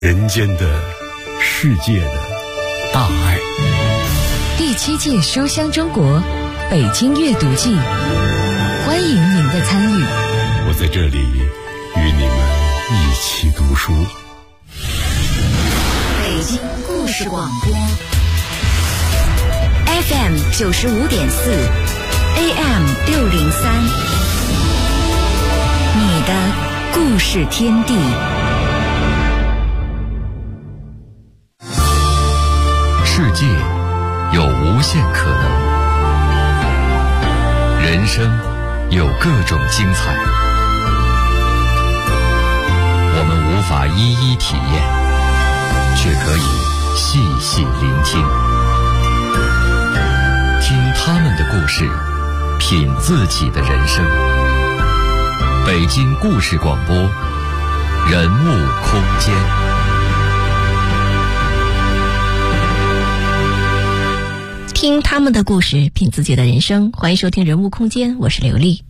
人间的、世界的大爱。 第7届书香中国北京阅读季，欢迎您的参与。 我在这里与你们一起读书。 北京故事广播 FM 95.4 AM 603，你的故事天地。 世界有无限可能，人生有各种精彩，我们无法一一体验，却可以细细聆听，听他们的故事，品自己的人生。北京故事广播，人物空间。 听他们的故事，品自己的人生。欢迎收听人物空间，我是刘丽。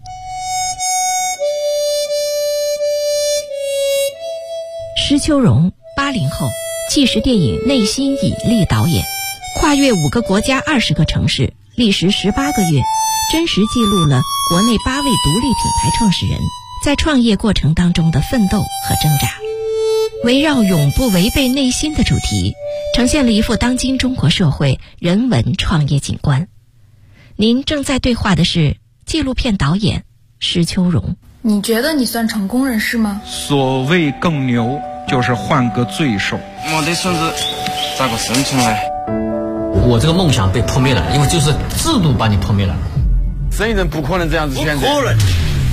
施秋荣，80后，纪实电影内心引力导演，跨越5个国家20个城市，历时18个月，真实记录了国内8位独立品牌创始人在创业过程当中的奋斗和挣扎。围绕永不违背内心的主题，呈现了一幅当今中国社会人文创业景观。您正在对话的是纪录片导演施秋荣。 你觉得你算成功人士吗？ 所谓更牛，就是换个罪受。 我的孙子咋个生存嘞？ 我这个梦想被破灭了，因为就是制度把你破灭了。 生意人不可能这样子选择。 不可能。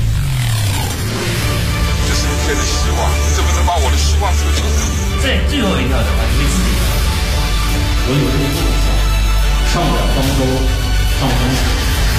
这是一天的希望，这不是把我的希望付出。 在最后一条的话，为自己。我有这个梦想，上不了方舟，上风口。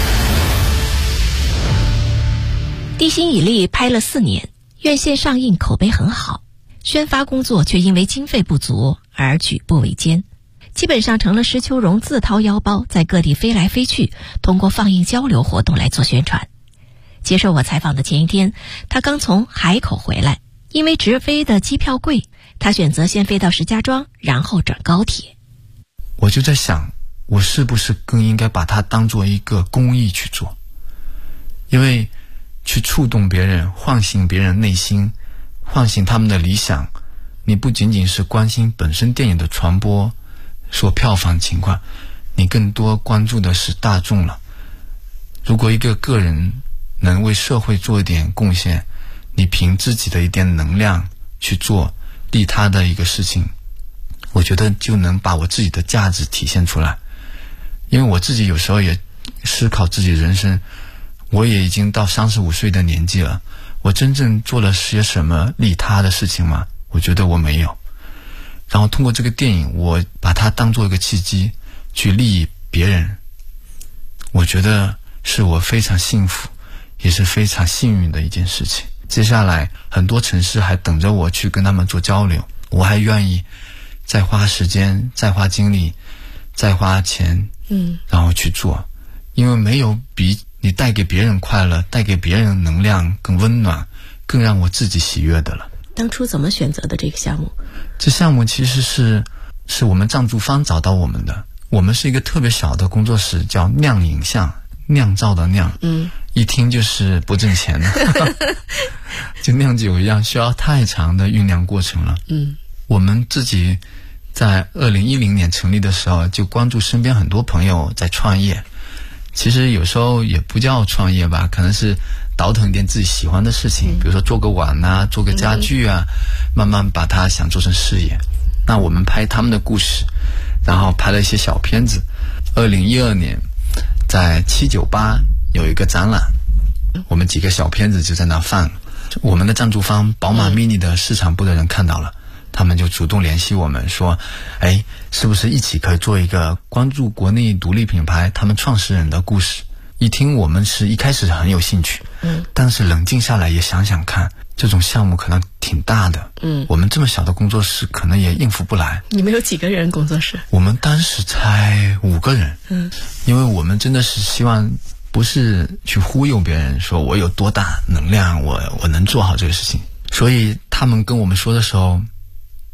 地心引力拍了4年，院线上映口碑很好，宣发工作却因为经费不足而举步维艰，基本上成了施秋荣自掏腰包在各地飞来飞去，通过放映交流活动来做宣传。接受我采访的前一天，他刚从海口回来，因为直飞的机票贵，他选择先飞到石家庄，然后转高铁。 我就在想，我是不是更应该把它当做一个公益去做？因为去触动别人，唤醒别人内心，唤醒他们的理想，你不仅仅是关心本身电影的传播，说票房情况，你更多关注的是大众了。如果一个个人能为社会做一点贡献，你凭自己的一点能量去做利他的一个事情，我觉得就能把我自己的价值体现出来。因为我自己有时候也思考自己人生，我也已经到35岁的年纪了，我真正做了些什么利他的事情吗？我觉得我没有。然后通过这个电影，我把它当做一个契机去利益别人，我觉得是我非常幸福也是非常幸运的一件事情。接下来很多城市还等着我去跟他们做交流，我还愿意再花时间，再花精力，再花钱，然后去做。因为没有比你带给别人快乐，带给别人能量更温暖，更让我自己喜悦的了。 当初怎么选择的这个项目？ 这项目其实是我们赞助方找到我们的。我们是一个特别小的工作室，叫酿影像，酿造的酿，一听就是不挣钱的就酿酒一样，需要太长的酝酿过程了。我们自己在2010年成立的时候，就关注身边很多朋友在创业，其实有时候也不叫创业吧，可能是倒腾一点自己喜欢的事情，比如说做个碗啊，做个家具啊，慢慢把它想做成事业。那我们拍他们的故事，然后拍了一些小片子。2012年在798有一个展览，我们几个小片子就在那放，我们的赞助方宝马 mini 的市场部的人看到了，他们就主动联系我们说，是不是一起可以做一个关注国内独立品牌他们创始人的故事。一听我们是一开始很有兴趣，但是冷静下来也想想看，这种项目可能挺大的，我们这么小的工作室可能也应付不来。 你们有几个人工作室？ 我们当时才5个人，因为我们真的是希望不是去忽悠别人说我有多大能量，我能做好这个事情。所以他们跟我们说的时候，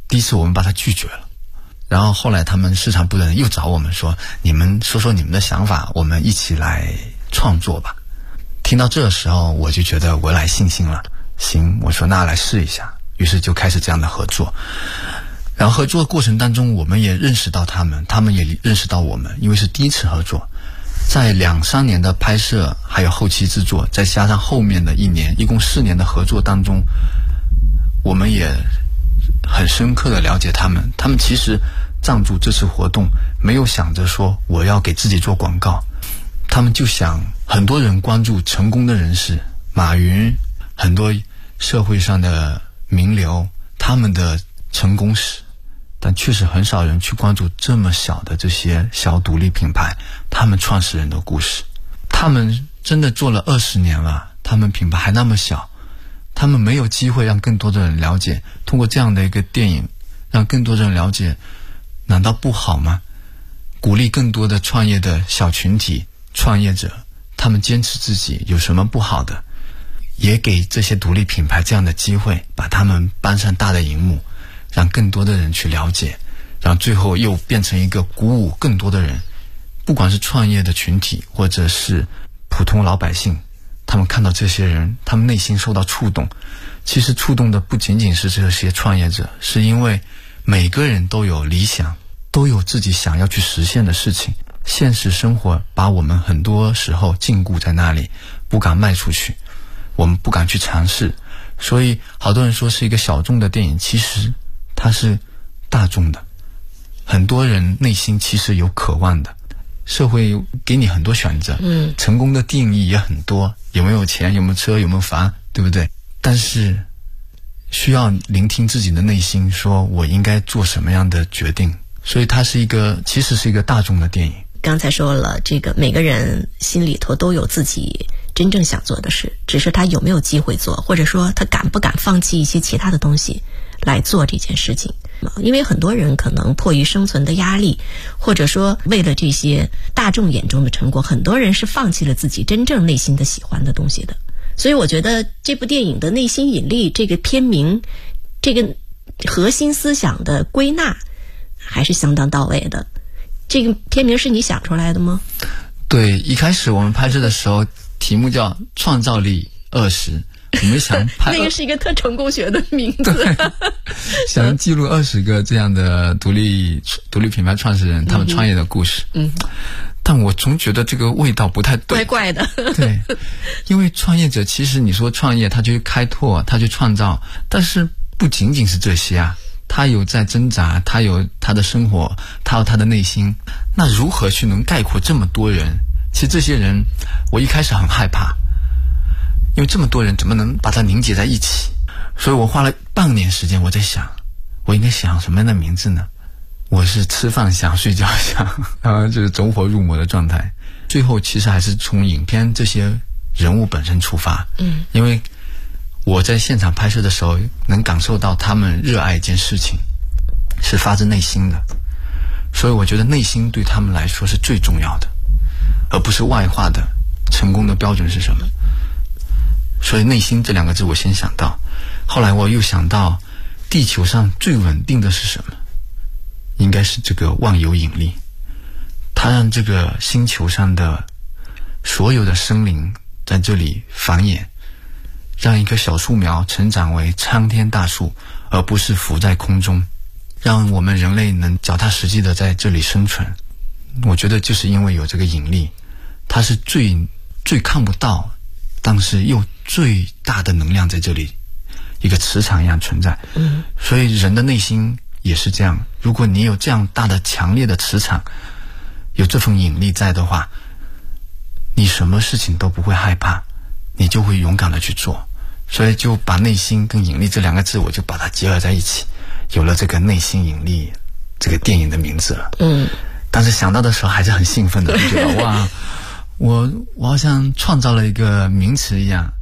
第一次我们把他拒绝了，然后后来他们市场部的人又找我们说，你们说说你们的想法，我们一起来创作吧。听到这时候我就觉得我来信心了，行，我说那来试一下，于是就开始这样的合作。然后合作的过程当中，我们也认识到他们，他们也认识到我们，因为是第一次合作，在2-3年的拍摄还有后期制作，再加上后面的1年，一共4年的合作当中，我们也很深刻的了解他们。他们其实赞助这次活动没有想着说我要给自己做广告，他们就想很多人关注成功的人士，马云，很多社会上的名流，他们的成功史，但确实很少人去关注这么小的这些小独立品牌，他们创始人的故事。他们真的做了20年了，他们品牌还那么小，他们没有机会让更多的人了解，通过这样的一个电影让更多人了解，难道不好吗？鼓励更多的创业的小群体创业者，他们坚持自己有什么不好的，也给这些独立品牌这样的机会，把他们搬上大的荧幕，让更多的人去了解，然后最后又变成一个鼓舞更多的人，不管是创业的群体或者是普通老百姓，他们看到这些人，他们内心受到触动。其实触动的不仅仅是这些创业者，是因为每个人都有理想，都有自己想要去实现的事情，现实生活把我们很多时候禁锢在那里，不敢迈出去，我们不敢去尝试。所以好多人说是一个小众的电影，其实它是大众的，很多人内心其实有渴望的。社会给你很多选择，成功的定义也很多，有没有钱，有没有车，有没有房，对不对？但是需要聆听自己的内心，说我应该做什么样的决定。所以它是一个，其实是一个大众的电影。 刚才说了，这个每个人心里头都有自己真正想做的事，只是他有没有机会做，或者说他敢不敢放弃一些其他的东西来做这件事情。因为很多人可能迫于生存的压力，或者说为了这些大众眼中的成果，很多人是放弃了自己真正内心的喜欢的东西的。所以我觉得这部电影的内心引力，这个片名，这个核心思想的归纳还是相当到位的。这个片名是你想出来的吗？ 对，一开始我们拍摄的时候题目叫创造力20，我们想拍那个是一个特成功学的名字想记录20个这样的独立品牌创始人他们创业的故事。但我总觉得这个味道不太对， 怪怪的。 对，因为创业者其实你说创业，他就去开拓，他去创造，但是不仅仅是这些啊，他有在挣扎，他有他的生活，他有他的内心。那如何去能概括这么多人？其实这些人我一开始很害怕，因为这么多人怎么能把它凝结在一起？所以我花了半年时间，我在想我应该想什么样的名字呢？我是吃饭想，睡觉想，就是走火入魔的状态。最后其实还是从影片这些人物本身出发，因为我在现场拍摄的时候能感受到他们热爱一件事情是发自内心的，所以我觉得内心对他们来说是最重要的，而不是外化的成功的标准是什么。所以内心这2个字我先想到，后来我又想到地球上最稳定的是什么，应该是这个万有引力，它让这个星球上的所有的生灵在这里繁衍，让一棵小树苗成长为参天大树，而不是浮在空中，让我们人类能脚踏实地的在这里生存。我觉得就是因为有这个引力，它是最看不到，但是又最大的能量在这里，一个磁场一样存在。所以人的内心也是这样，如果你有这样大的强烈的磁场，有这份引力在的话，你什么事情都不会害怕，你就会勇敢的去做。所以就把内心跟引力这2个字，我就把它结合在一起，有了这个内心引力这个电影的名字了。但是想到的时候还是很兴奋的，就觉得哇，我好像创造了一个名词一样。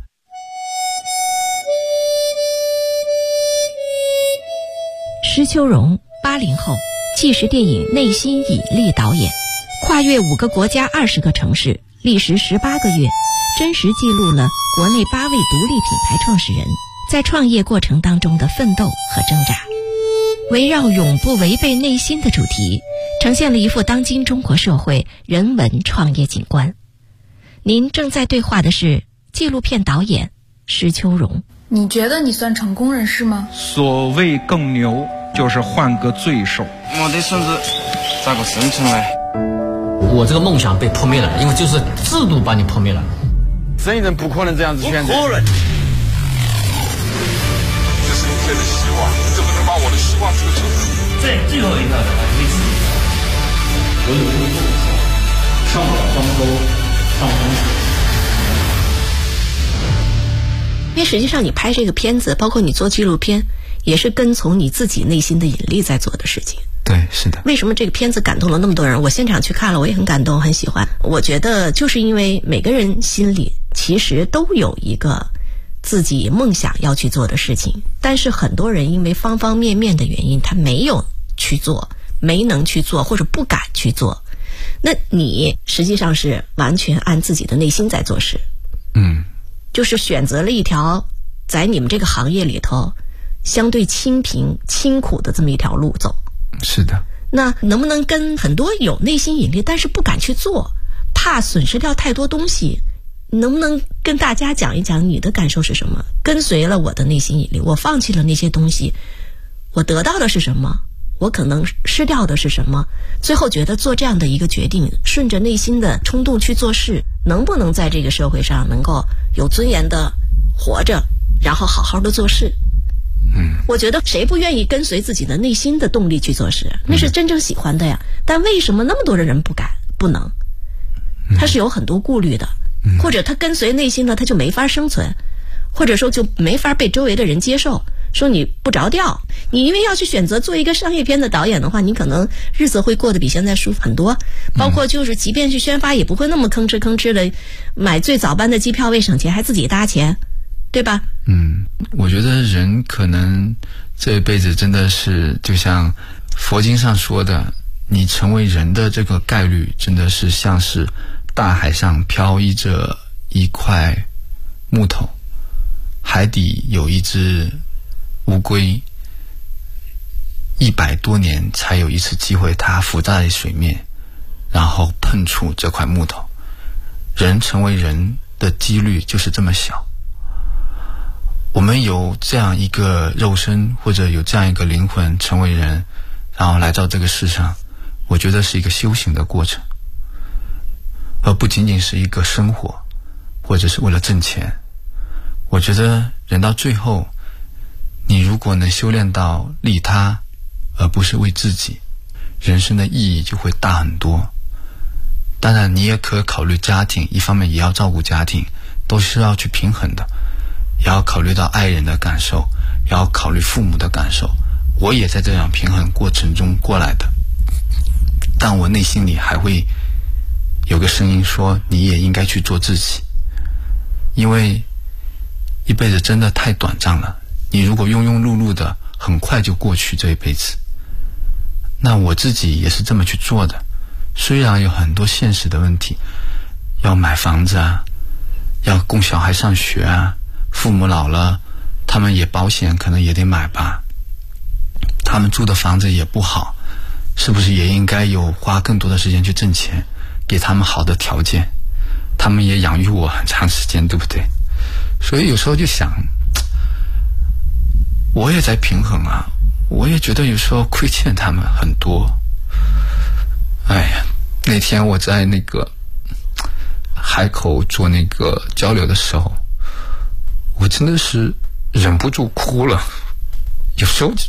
施秋荣，80后，纪实电影《内心引力》导演，跨越5个国家20个城市，历时18个月，真实记录了国内8位独立品牌创始人在创业过程当中的奋斗和挣扎。 围绕永不违背内心的主题，呈现了一幅当今中国社会人文创业景观。您正在对话的是纪录片导演施秋荣。 你觉得你算成功人士吗？ 所谓更牛，就是换个罪受。 我的孙子咋个生存嘞？ 我这个梦想被破灭了，因为就是制度把你破灭了。 生意人不可能这样子选择。 这是一切的希望，你怎么能把我的希望这个城市？ 在最后一条的为自己，我有这个梦想，上不了方舟，上风水。 因为实际上你拍这个片子，包括你做纪录片，也是跟从你自己内心的引力在做的事情。 对，是的。 为什么这个片子感动了那么多人？我现场去看了，我也很感动，很喜欢。我觉得就是因为每个人心里其实都有一个自己梦想要去做的事情，但是很多人因为方方面面的原因，他没有去做，没能去做，或者不敢去做。那你实际上是完全按自己的内心在做事。就是选择了一条在你们这个行业里头相对清贫清苦的这么一条路走。 是的。 那能不能跟很多有内心引力但是不敢去做，怕损失掉太多东西，能不能跟大家讲一讲你的感受是什么？跟随了我的内心引力，我放弃了那些东西，我得到的是什么？我可能失掉的是什么？最后觉得做这样的一个决定，顺着内心的冲动去做事，能不能在这个社会上能够有尊严的活着，然后好好的做事？我觉得谁不愿意跟随自己的内心的动力去做事？那是真正喜欢的呀。但为什么那么多的人不敢不能？他是有很多顾虑的，或者他跟随内心的他就没法生存，或者说就没法被周围的人接受，说你不着调。你因为要去选择做一个商业片的导演的话，你可能日子会过得比现在舒服很多，包括就是即便去宣发也不会那么吭哧的买最早班的机票为省钱还自己搭钱，对吧？ 我觉得人可能这一辈子真的是就像佛经上说的，你成为人的这个概率真的是像是大海上漂移着一块木头，海底有一只乌龟，100多年才有一次机会它浮在水面，然后碰触这块木头。人成为人的几率就是这么小。我们有这样一个肉身，或者有这样一个灵魂成为人，然后来到这个世上，我觉得是一个修行的过程，而不仅仅是一个生活，或者是为了挣钱。我觉得人到最后，你如果能修炼到利他而不是为自己，人生的意义就会大很多。当然你也可考虑家庭，一方面也要照顾家庭，都是要去平衡的，也要考虑到爱人的感受，也要考虑父母的感受。我也在这样平衡过程中过来的，但我内心里还会有个声音说，你也应该去做自己，因为一辈子真的太短暂了，你如果庸庸碌碌的很快就过去这一辈子。那我自己也是这么去做的，虽然有很多现实的问题，要买房子啊，要供小孩上学啊，父母老了他们也保险可能也得买吧，他们住的房子也不好，是不是也应该有花更多的时间去挣钱，给他们好的条件，他们也养育我很长时间，对不对？所以有时候就想，我也在平衡啊，我也觉得有时候亏欠他们很多。哎呀，那天我在那个海口做那个交流的时候，我真的是忍不住哭了。有时候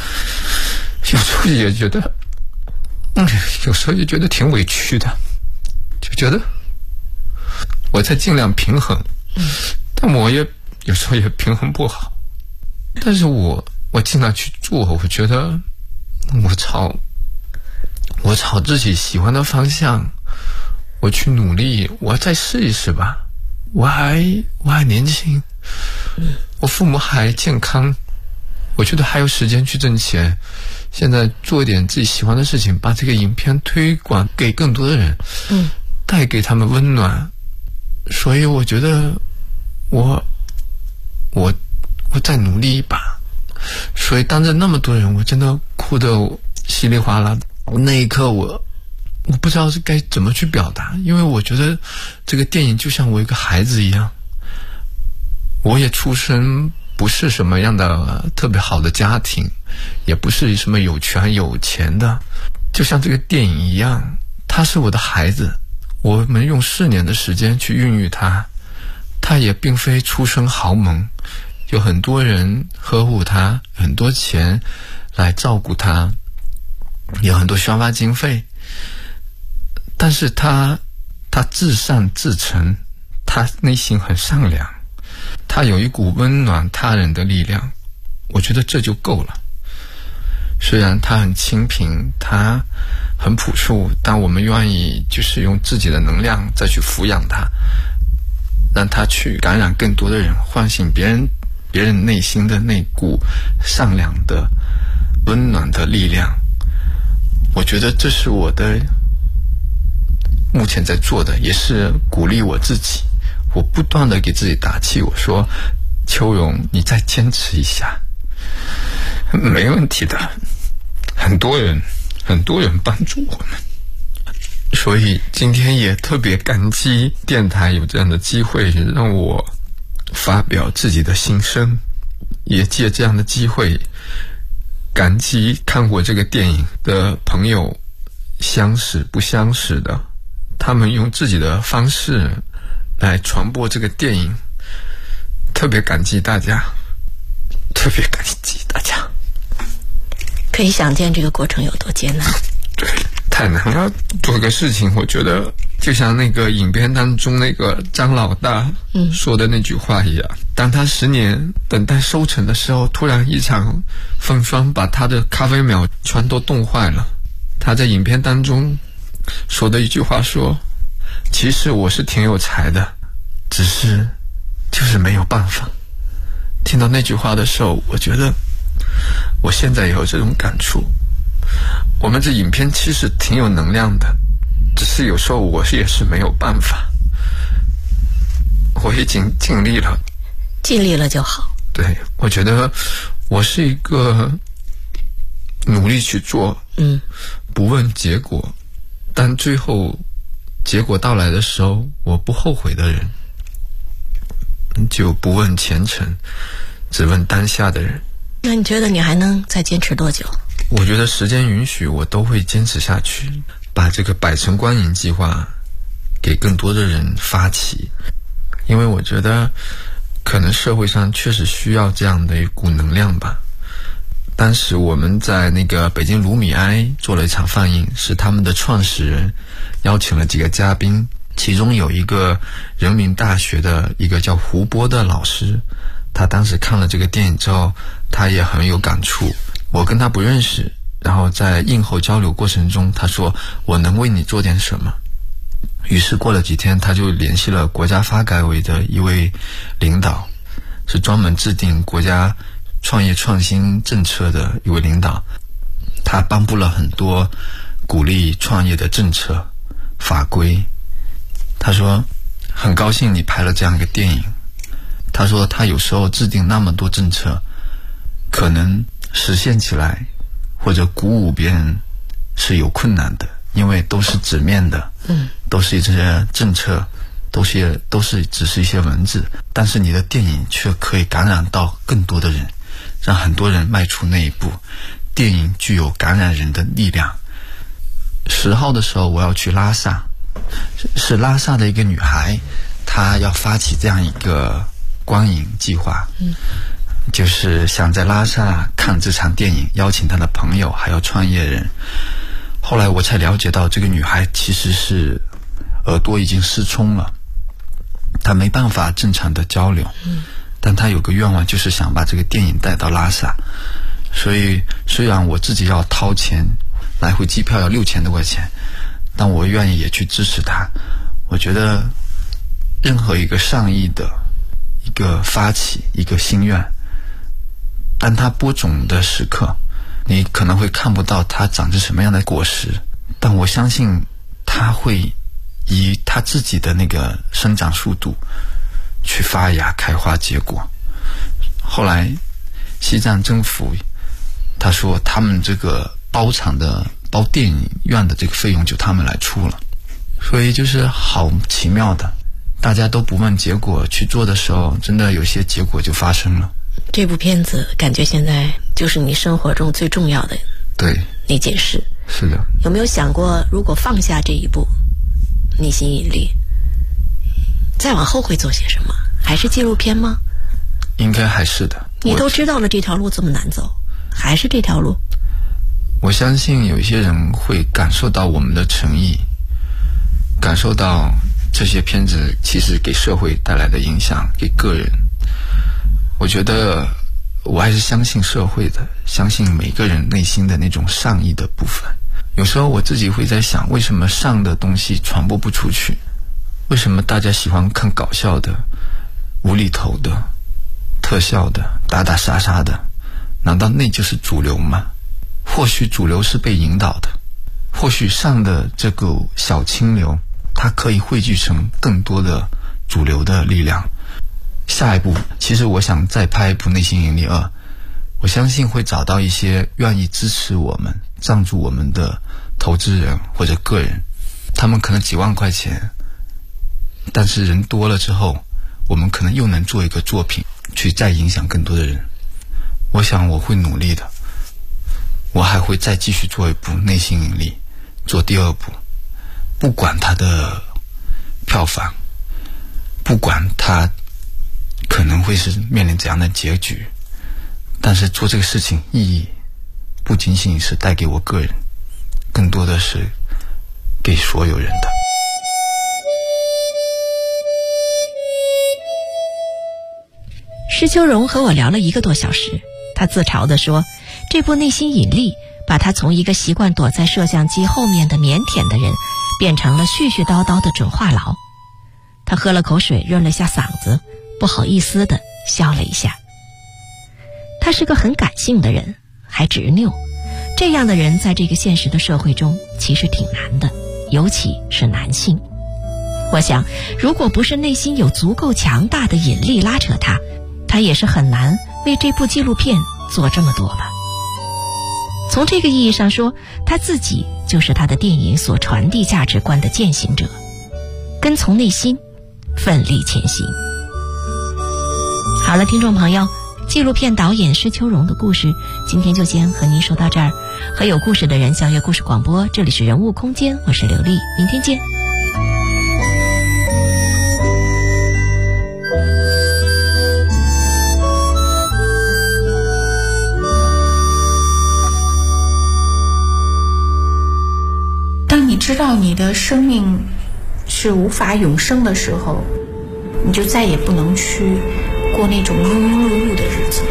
也觉得有时候也觉得挺委屈的，就觉得我在尽量平衡，但我也有时候也平衡不好。但是我尽量去做，我觉得我朝自己喜欢的方向我去努力，我再试一试吧。我还年轻，我父母还健康，我觉得还有时间去挣钱。现在做一点自己喜欢的事情，把这个影片推广给更多的人，带给他们温暖。所以我觉得我再努力一把。 所以当着那么多人，我真的哭得稀里哗啦。那一刻我不知道是该怎么去表达，因为我觉得这个电影就像我一个孩子一样。我也出身不是什么样的特别好的家庭，也不是什么有权有钱的，就像这个电影一样，他是我的孩子，我们用4年的时间去孕育他，他也并非出身豪门，有很多人呵护他，很多钱来照顾他，有很多宣发经费，但是他至善至诚，他内心很善良，他有一股温暖他人的力量，我觉得这就够了。虽然他很清贫，他很朴素，但我们愿意就是用自己的能量再去抚养他，让他去感染更多的人，唤醒别人内心的那股善良的温暖的力量。我觉得这是我的目前在做的，也是鼓励我自己。我不断的给自己打气，我说秋荣，你再坚持一下，没问题的，很多人帮助我们。所以今天也特别感激电台有这样的机会让我发表自己的心声，也借这样的机会感激看过这个电影的朋友，相识不相识的，他们用自己的方式来传播这个电影，特别感激大家，特别感激大家。 可以想见这个过程有多艰难。 对，太难了。做个事情，我觉得就像那个影片当中那个张老大说的那句话一样，当他10年等待收成的时候，突然一场风霜把他的咖啡苗全都冻坏了。他在影片当中说的一句话说，其实我是挺有才的，只是就是没有办法。听到那句话的时候，我觉得我现在也有这种感触。我们这影片其实挺有能量的，只是有时候我也是没有办法。我已经尽力了， 尽力了就好。 对，我觉得我是一个努力去做，不问结果，但最后结果到来的时候我不后悔的人，就不问前程，只问当下的人。 那你觉得你还能再坚持多久？ 我觉得时间允许，我都会坚持下去，把这个百城观影计划给更多的人发起。因为我觉得可能社会上确实需要这样的一股能量吧。当时我们在那个北京卢米埃做了一场放映，是他们的创始人邀请了几个嘉宾，其中有一个人民大学的一个叫胡波的老师，他当时看了这个电影之后，他也很有感触。我跟他不认识，然后在映后交流过程中，他说我能为你做点什么。于是过了几天，他就联系了国家发改委的一位领导，是专门制定国家创业创新政策的一位领导。他颁布了很多鼓励创业的政策法规。他说很高兴你拍了这样一个电影。他说他有时候制定那么多政策，可能实现起来或者鼓舞别人是有困难的，因为都是纸面的，都是一些政策，都是只是一些文字，但是你的电影却可以感染到更多的人，让很多人迈出那一步。电影具有感染人的力量。10号的时候我要去拉萨，是拉萨的一个女孩，她要发起这样一个观影计划，就是想在拉萨看这场电影，邀请她的朋友还有创业人。后来我才了解到，这个女孩其实是耳朵已经失聪了，她没办法正常的交流，但她有个愿望，就是想把这个电影带到拉萨。所以虽然我自己要掏钱，来回机票要6000多块钱，但我愿意也去支持她。我觉得任何一个善意的一个发起，一个心愿，当它播种的时刻，你可能会看不到它长成什么样的果实，但我相信它会以它自己的那个生长速度去发芽开花结果。后来西藏政府他说他们这个包场的包电影院的这个费用就他们来出了，所以就是好奇妙的，大家都不问结果去做的时候，真的有些结果就发生了。 这部片子感觉现在就是你生活中最重要的那件事。 是的。 有没有想过，如果放下这一部内心引力，再往后会做些什么？还是纪录片吗？ 应该还是的。 你都知道了这条路这么难走，还是这条路？ 我相信有一些人会感受到我们的诚意，感受到这些片子其实给社会带来的影响，给个人。我觉得我还是相信社会的，相信每个人内心的那种善意的部分。有时候我自己会在想，为什么善的东西传播不出去？为什么大家喜欢看搞笑的、无厘头的、特效的、打打杀杀的？难道那就是主流吗？或许主流是被引导的，或许善的这个小清流，它可以汇聚成更多的主流的力量。下一步，其实我想再拍一部《内心引力2》，我相信会找到一些愿意支持我们、赞助我们的投资人或者个人，他们可能几万块钱，但是人多了之后，我们可能又能做一个作品，去再影响更多的人。我想我会努力的，我还会再继续做一部《内心引力》，做第2部，不管它的票房，不管它可能会是面临怎样的结局，但是做这个事情意义不仅仅是带给我个人，更多的是给所有人的。 施秋荣和我聊了1个多小时，他自嘲地说，这部《内心引力》把他从一个习惯躲在摄像机后面的腼腆的人，变成了絮絮叨叨的准话痨。他喝了口水，润了下嗓子，不好意思地笑了一下。他是个很感性的人，还执拗，这样的人在这个现实的社会中其实挺难的，尤其是男性。我想，如果不是内心有足够强大的引力拉扯他也是很难为这部纪录片做这么多吧。从这个意义上说，他自己就是他的电影所传递价值观的践行者，跟从内心，奋力前行。好了，听众朋友，纪录片导演施秋荣的故事，今天就先和您说到这儿。和有故事的人相约故事广播，这里是人物空间，我是刘丽，明天见。 当你知道你的生命是无法永生的时候，你就再也不能去过那种庸庸碌碌的日子。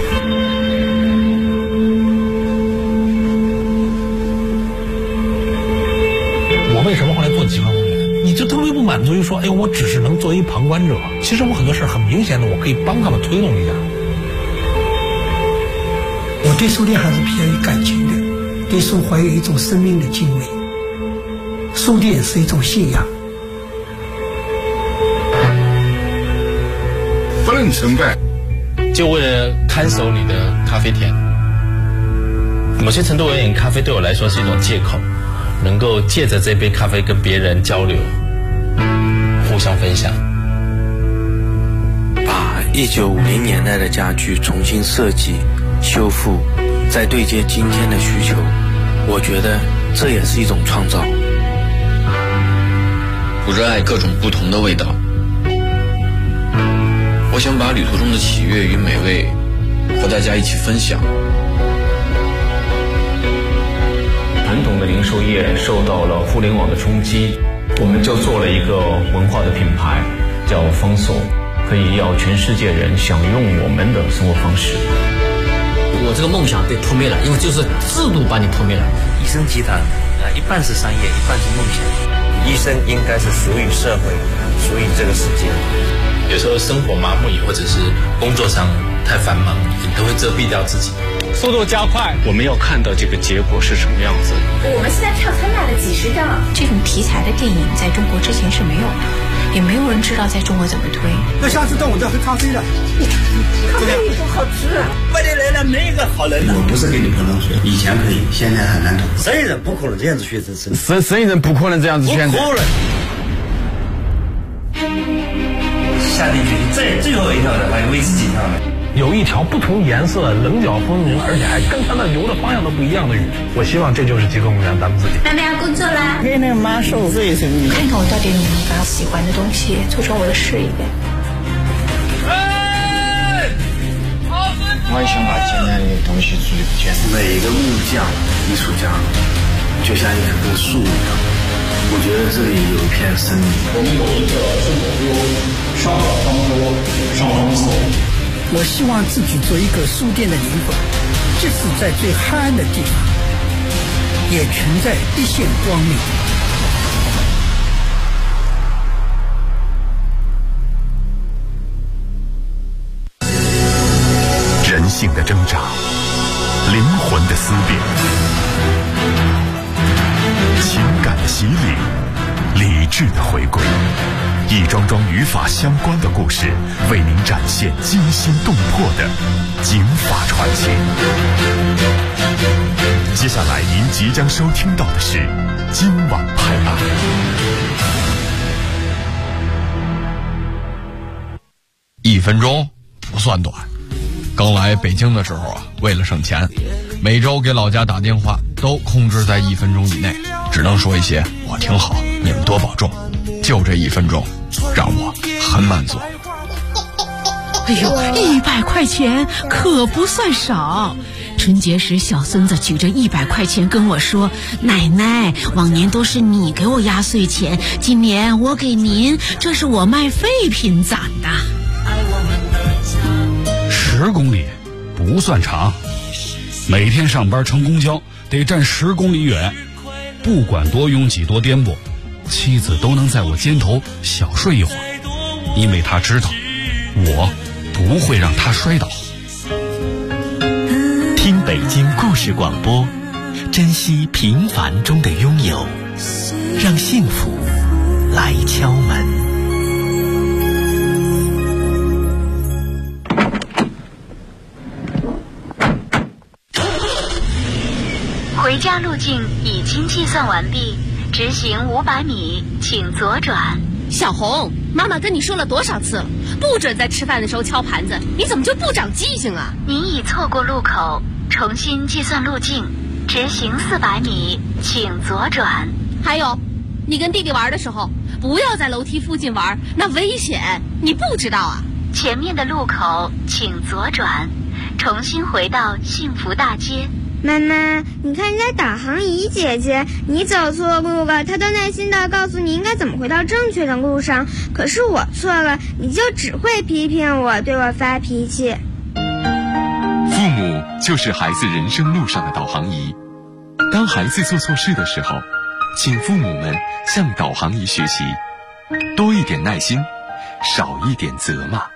我为什么后来做极光公园？你就特别不满足于说，哎，我只是能作为旁观者。其实我很多事很明显的，我可以帮他们推动一下。 我对书店还是偏于感情的，对书怀有一种生命的敬畏。书店是一种信仰。 不能成败， 就为了看守你的咖啡店。某些程度而言，咖啡对我来说是一种借口，能够借着这杯咖啡跟别人交流，互相分享。 把1950年代的家具重新设计、修复，再对接今天的需求，我觉得这也是一种创造。 我热爱各种不同的味道，我想把旅途中的喜悦与美味和大家一起分享。 传统的零售业受到了互联网的冲击，我们就做了一个文化的品牌，叫丰收，可以要全世界人享用我们的生活方式。 我这个梦想被破灭了，因为就是制度把你破灭了。 医生集团一半是商业，一半是梦想。医生应该是属于社会，属于这个世界。 有时候生活麻木，或者是工作上太繁忙，你都会遮蔽掉自己。 速度加快，我们要看到这个结果是什么样子。 我们现在票才卖了几十张，这种题材的电影在中国之前是没有的，也没有人知道在中国怎么推。 那下次到我这喝咖啡了，咖啡也不好吃。 外地来了没一个好人的。我不是给你泼冷水，以前可以，现在很难懂。生意人不可能这样子选择生意人不可能这样子选择。不可能。下定决心，在最后一条的话，为自己跳的。 有一条不同颜色、棱角分明，而且还跟它的游的方向都不一样的鱼。我希望这就是极客公园咱们自己。 妈妈要工作啦， 给那个妈受罪什么？ 看看我到底能不能把喜欢的东西做成我的事业。 我也想把今天的东西处理不见。 每个木匠、艺术家就像一棵树一样，我觉得这里有一片森林。 我们有一个圣母沟，上了方舟，上方走。 我希望自己做一个书店的灵魂，即使在最黑暗的地方，也存在一线光明。 人性的挣扎，灵魂的思辨，情感的洗礼，理智的回归，一桩桩与法相关的故事，为您展现惊心动魄的警法传奇。接下来您即将收听到的是今晚拍案。 1分钟不算短。刚来北京的时候啊，为了省钱，每周给老家打电话都控制在1分钟以内，只能说一些我挺好，你们多保重。就这1分钟，让我很满足。 哎呦，100块钱可不算少。春节时，小孙子举着100块钱跟我说：“奶奶，往年都是你给我压岁钱，今年我给您，这是我卖废品攒的。 ”10公里不算长，每天上班乘公交得站10公里远，不管多拥挤多颠簸，妻子都能在我肩头小睡一会儿，因为她知道我不会让她摔倒。 听北京故事广播，珍惜平凡中的拥有，让幸福来敲门。 回家路径已经计算完毕，直行500米，请左转。 小红，妈妈跟你说了多少次了，不准在吃饭的时候敲盘子，你怎么就不长记性啊？ 您已错过路口，重新计算路径，直行400米，请左转。 还有，你跟弟弟玩的时候，不要在楼梯附近玩，那危险，你不知道啊？ 前面的路口请左转，重新回到幸福大街。 妈妈，你看人家导航仪姐姐，你走错路了，她都耐心地告诉你应该怎么回到正确的路上。可是我错了，你就只会批评我，对我发脾气。 父母就是孩子人生路上的导航仪。当孩子做错事的时候，请父母们向导航仪学习，多一点耐心，少一点责骂。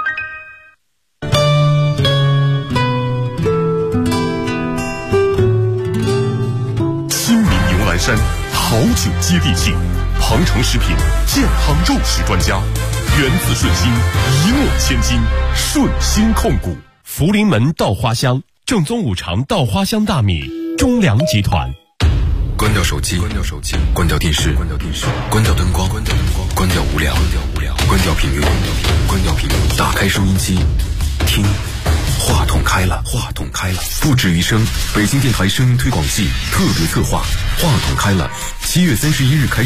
山好酒接地气，庞城食品健康肉食专家，源自顺心，一诺千金，顺心控股。福临门稻花香，正宗五常稻花香大米，中粮集团。 关掉手机，关掉手机，关掉电视，关掉电视，关掉灯光，关掉灯光，关掉无聊，关掉无聊，关掉频率，关掉频率，打开收音机，听。话筒开了，话筒开了，不止于声。北京电台声音推广季特别策划，话筒开了，7月31日开。